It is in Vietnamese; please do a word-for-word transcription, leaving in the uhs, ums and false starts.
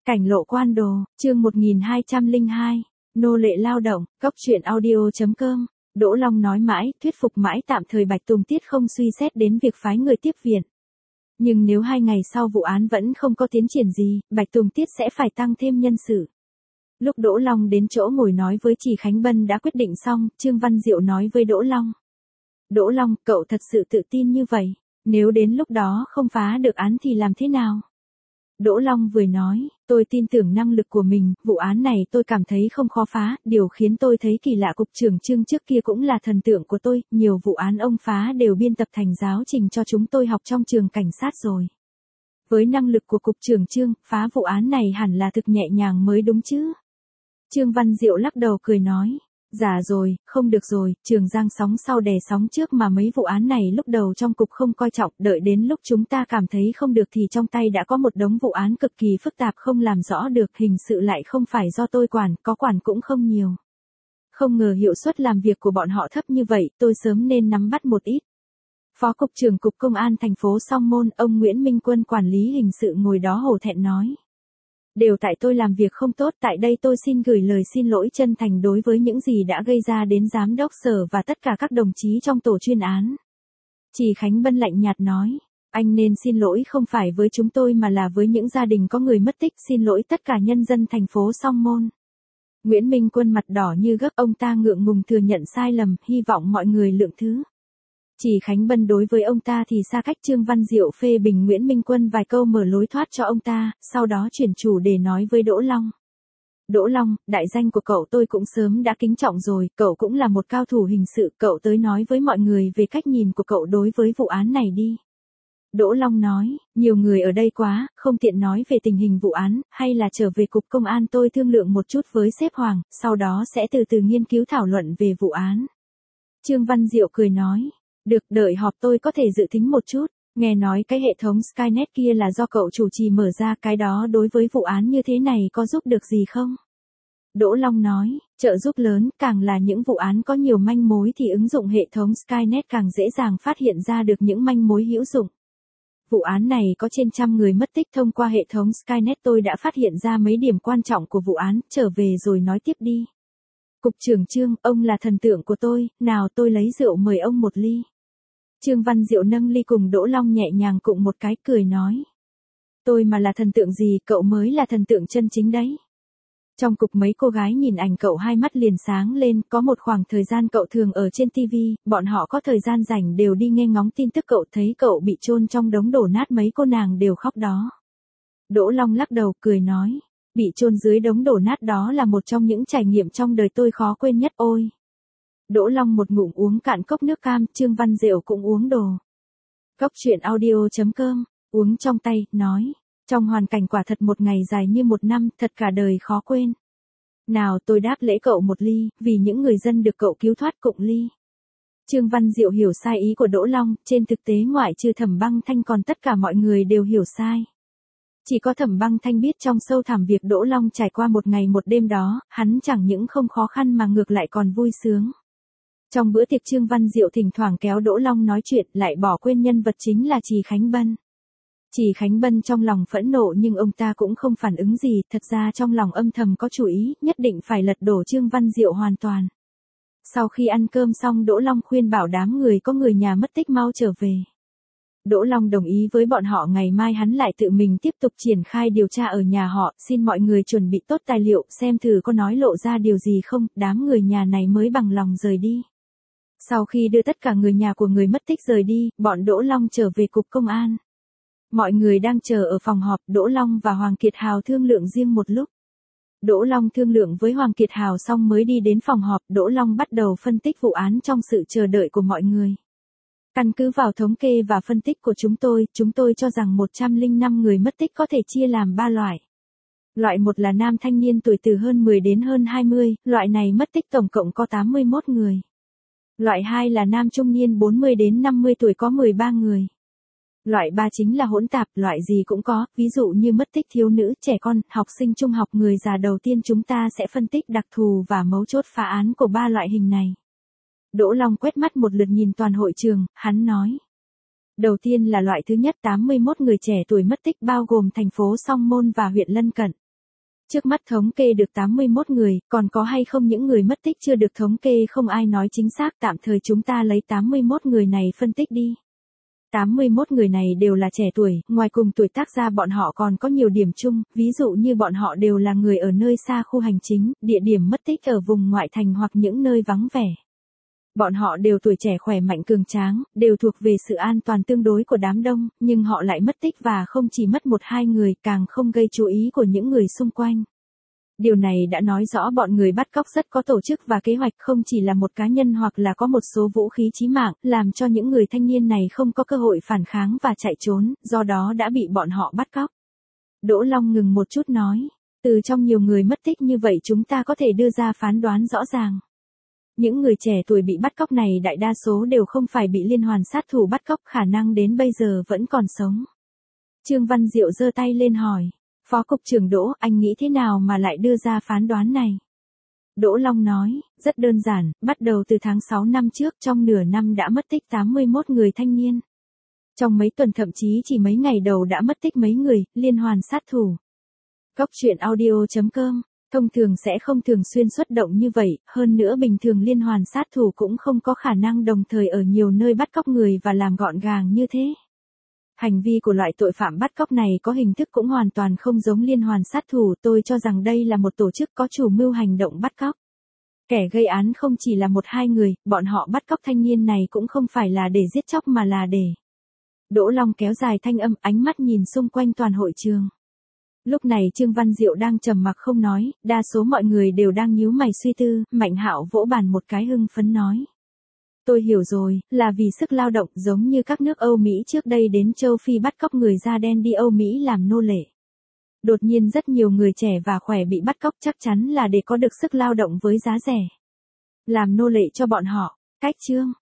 Cảnh lộ quan đồ, chương một nghìn hai trăm lẻ hai, nô lệ lao động, góc truyện audio.com. Đỗ Long nói mãi, thuyết phục mãi tạm thời Bạch Tùng Tiết không suy xét đến việc phái người tiếp viện. Nhưng nếu hai ngày sau vụ án vẫn không có tiến triển gì, Bạch Tùng Tiết sẽ phải tăng thêm nhân sự. Lúc Đỗ Long đến chỗ ngồi nói với Trì Khánh Bân đã quyết định xong, Trương Văn Diệu nói với Đỗ Long. Đỗ Long, cậu thật sự tự tin như vậy, nếu đến lúc đó không phá được án thì làm thế nào? Đỗ Long vừa nói, tôi tin tưởng năng lực của mình, vụ án này tôi cảm thấy không khó phá, điều khiến tôi thấy kỳ lạ cục trưởng Trương trước kia cũng là thần tượng của tôi, nhiều vụ án ông phá đều biên tập thành giáo trình cho chúng tôi học trong trường cảnh sát rồi. Với năng lực của cục trưởng Trương, phá vụ án này hẳn là thực nhẹ nhàng mới đúng chứ. Trương Văn Diệu lắc đầu cười nói. Dạ rồi, không được rồi, Trường Giang sóng sau đè sóng trước mà mấy vụ án này lúc đầu trong cục không coi trọng, đợi đến lúc chúng ta cảm thấy không được thì trong tay đã có một đống vụ án cực kỳ phức tạp không làm rõ được, hình sự lại không phải do tôi quản, có quản cũng không nhiều. Không ngờ hiệu suất làm việc của bọn họ thấp như vậy, tôi sớm nên nắm bắt một ít. Phó Cục trưởng Cục Công an thành phố Song Môn, ông Nguyễn Minh Quân quản lý hình sự ngồi đó hổ thẹn nói. Đều tại tôi làm việc không tốt, tại đây tôi xin gửi lời xin lỗi chân thành đối với những gì đã gây ra đến giám đốc sở và tất cả các đồng chí trong tổ chuyên án. Trì Khánh Bân lạnh nhạt nói, anh nên xin lỗi không phải với chúng tôi mà là với những gia đình có người mất tích, xin lỗi tất cả nhân dân thành phố Song Môn. Nguyễn Minh Quân mặt đỏ như gấc, ông ta ngượng ngùng thừa nhận sai lầm, hy vọng mọi người lượng thứ. Trì Khánh Bân đối với ông ta thì xa cách. Trương Văn Diệu phê bình Nguyễn Minh Quân vài câu mở lối thoát cho ông ta, sau đó chuyển chủ để nói với Đỗ Long. Đỗ Long, đại danh của cậu tôi cũng sớm đã kính trọng rồi, cậu cũng là một cao thủ hình sự, cậu tới nói với mọi người về cách nhìn của cậu đối với vụ án này đi. Đỗ Long nói, nhiều người ở đây quá, không tiện nói về tình hình vụ án, hay là trở về cục công an tôi thương lượng một chút với sếp Hoàng, sau đó sẽ từ từ nghiên cứu thảo luận về vụ án. Trương Văn Diệu cười nói. Được, đợi họp tôi có thể dự tính một chút, nghe nói cái hệ thống Skynet kia là do cậu chủ trì mở ra, cái đó đối với vụ án như thế này có giúp được gì không? Đỗ Long nói, trợ giúp lớn, càng là những vụ án có nhiều manh mối thì ứng dụng hệ thống Skynet càng dễ dàng phát hiện ra được những manh mối hữu dụng. Vụ án này có trên trăm người mất tích, thông qua hệ thống Skynet tôi đã phát hiện ra mấy điểm quan trọng của vụ án, trở về rồi nói tiếp đi. Cục trưởng Trương, ông là thần tượng của tôi, nào tôi lấy rượu mời ông một ly. Trương Văn Diệu nâng ly cùng Đỗ Long nhẹ nhàng cụng một cái cười nói. Tôi mà là thần tượng gì, cậu mới là thần tượng chân chính đấy. Trong cục mấy cô gái nhìn ảnh cậu hai mắt liền sáng lên, có một khoảng thời gian cậu thường ở trên ti vi, bọn họ có thời gian rảnh đều đi nghe ngóng tin tức cậu, thấy cậu bị chôn trong đống đổ nát mấy cô nàng đều khóc đó. Đỗ Long lắc đầu cười nói. Bị chôn dưới đống đổ nát đó là một trong những trải nghiệm trong đời tôi khó quên nhất ôi. Đỗ Long một ngụm uống cạn cốc nước cam, Trương Văn Diệu cũng uống đồ. Góc truyện audio.com, uống trong tay, nói, trong hoàn cảnh quả thật một ngày dài như một năm, thật cả đời khó quên. Nào tôi đáp lễ cậu một ly, vì những người dân được cậu cứu thoát cụng ly. Trương Văn Diệu hiểu sai ý của Đỗ Long, trên thực tế ngoại trừ Thẩm Băng Thanh còn tất cả mọi người đều hiểu sai. Chỉ có Thẩm Băng Thanh biết trong sâu thẳm việc Đỗ Long trải qua một ngày một đêm đó, hắn chẳng những không khó khăn mà ngược lại còn vui sướng. Trong bữa tiệc Trương Văn Diệu thỉnh thoảng kéo Đỗ Long nói chuyện, lại bỏ quên nhân vật chính là Trì Khánh Bân. Trì Khánh Bân trong lòng phẫn nộ nhưng ông ta cũng không phản ứng gì, thật ra trong lòng âm thầm có chủ ý, nhất định phải lật đổ Trương Văn Diệu hoàn toàn. Sau khi ăn cơm xong Đỗ Long khuyên bảo đám người có người nhà mất tích mau trở về. Đỗ Long đồng ý với bọn họ ngày mai hắn lại tự mình tiếp tục triển khai điều tra ở nhà họ, xin mọi người chuẩn bị tốt tài liệu, xem thử có nói lộ ra điều gì không, đám người nhà này mới bằng lòng rời đi. Sau khi đưa tất cả người nhà của người mất tích rời đi, bọn Đỗ Long trở về cục công an. Mọi người đang chờ ở phòng họp, Đỗ Long và Hoàng Kiệt Hào thương lượng riêng một lúc. Đỗ Long thương lượng với Hoàng Kiệt Hào xong mới đi đến phòng họp, Đỗ Long bắt đầu phân tích vụ án trong sự chờ đợi của mọi người. Căn cứ vào thống kê và phân tích của chúng tôi, chúng tôi cho rằng một trăm lẻ năm người mất tích có thể chia làm ba loại. Loại một là nam thanh niên tuổi từ hơn mười đến hơn hai mươi, loại này mất tích tổng cộng có tám mươi mốt người. Loại hai là nam trung niên bốn mươi đến năm mươi tuổi có mười ba người. Loại ba chính là hỗn tạp, loại gì cũng có, ví dụ như mất tích thiếu nữ, trẻ con, học sinh trung học, người già. Đầu tiên chúng ta sẽ phân tích đặc thù và mấu chốt phá án của ba loại hình này. Đỗ Long quét mắt một lượt nhìn toàn hội trường, hắn nói. Đầu tiên là loại thứ nhất, tám mươi mốt người trẻ tuổi mất tích bao gồm thành phố Song Môn và huyện lân cận. Trước mắt thống kê được tám mươi mốt người, còn có hay không những người mất tích chưa được thống kê không ai nói chính xác, tạm thời chúng ta lấy tám mươi mốt người này phân tích đi. tám mươi mốt người này đều là trẻ tuổi, ngoài cùng tuổi tác ra bọn họ còn có nhiều điểm chung, ví dụ như bọn họ đều là người ở nơi xa khu hành chính, địa điểm mất tích ở vùng ngoại thành hoặc những nơi vắng vẻ. Bọn họ đều tuổi trẻ khỏe mạnh cường tráng, đều thuộc về sự an toàn tương đối của đám đông, nhưng họ lại mất tích và không chỉ mất một hai người, càng không gây chú ý của những người xung quanh. Điều này đã nói rõ bọn người bắt cóc rất có tổ chức và kế hoạch, không chỉ là một cá nhân hoặc là có một số vũ khí chí mạng, làm cho những người thanh niên này không có cơ hội phản kháng và chạy trốn, do đó đã bị bọn họ bắt cóc. Đỗ Long ngừng một chút nói, từ trong nhiều người mất tích như vậy chúng ta có thể đưa ra phán đoán rõ ràng. Những người trẻ tuổi bị bắt cóc này đại đa số đều không phải bị liên hoàn sát thủ bắt cóc, khả năng đến bây giờ vẫn còn sống. Trương Văn Diệu giơ tay lên hỏi, Phó Cục trưởng Đỗ, anh nghĩ thế nào mà lại đưa ra phán đoán này? Đỗ Long nói, rất đơn giản, bắt đầu từ tháng sáu năm trước, trong nửa năm đã mất tích tám mươi mốt người thanh niên. Trong mấy tuần thậm chí chỉ mấy ngày đầu đã mất tích mấy người, liên hoàn sát thủ. Góc truyện audio chấm com, thông thường sẽ không thường xuyên xuất động như vậy, hơn nữa bình thường liên hoàn sát thủ cũng không có khả năng đồng thời ở nhiều nơi bắt cóc người và làm gọn gàng như thế. Hành vi của loại tội phạm bắt cóc này có hình thức cũng hoàn toàn không giống liên hoàn sát thủ, tôi cho rằng đây là một tổ chức có chủ mưu hành động bắt cóc. Kẻ gây án không chỉ là một hai người, bọn họ bắt cóc thanh niên này cũng không phải là để giết chóc mà là để... Đỗ Long kéo dài thanh âm, ánh mắt nhìn xung quanh toàn hội trường. Lúc này Trương Văn Diệu đang trầm mặc không nói, đa số mọi người đều đang nhíu mày suy tư, Mạnh Hạo vỗ bàn một cái hưng phấn nói. Tôi hiểu rồi, là vì sức lao động, giống như các nước Âu Mỹ trước đây đến châu Phi bắt cóc người da đen đi Âu Mỹ làm nô lệ. Đột nhiên rất nhiều người trẻ và khỏe bị bắt cóc, chắc chắn là để có được sức lao động với giá rẻ. Làm nô lệ cho bọn họ. Cách chương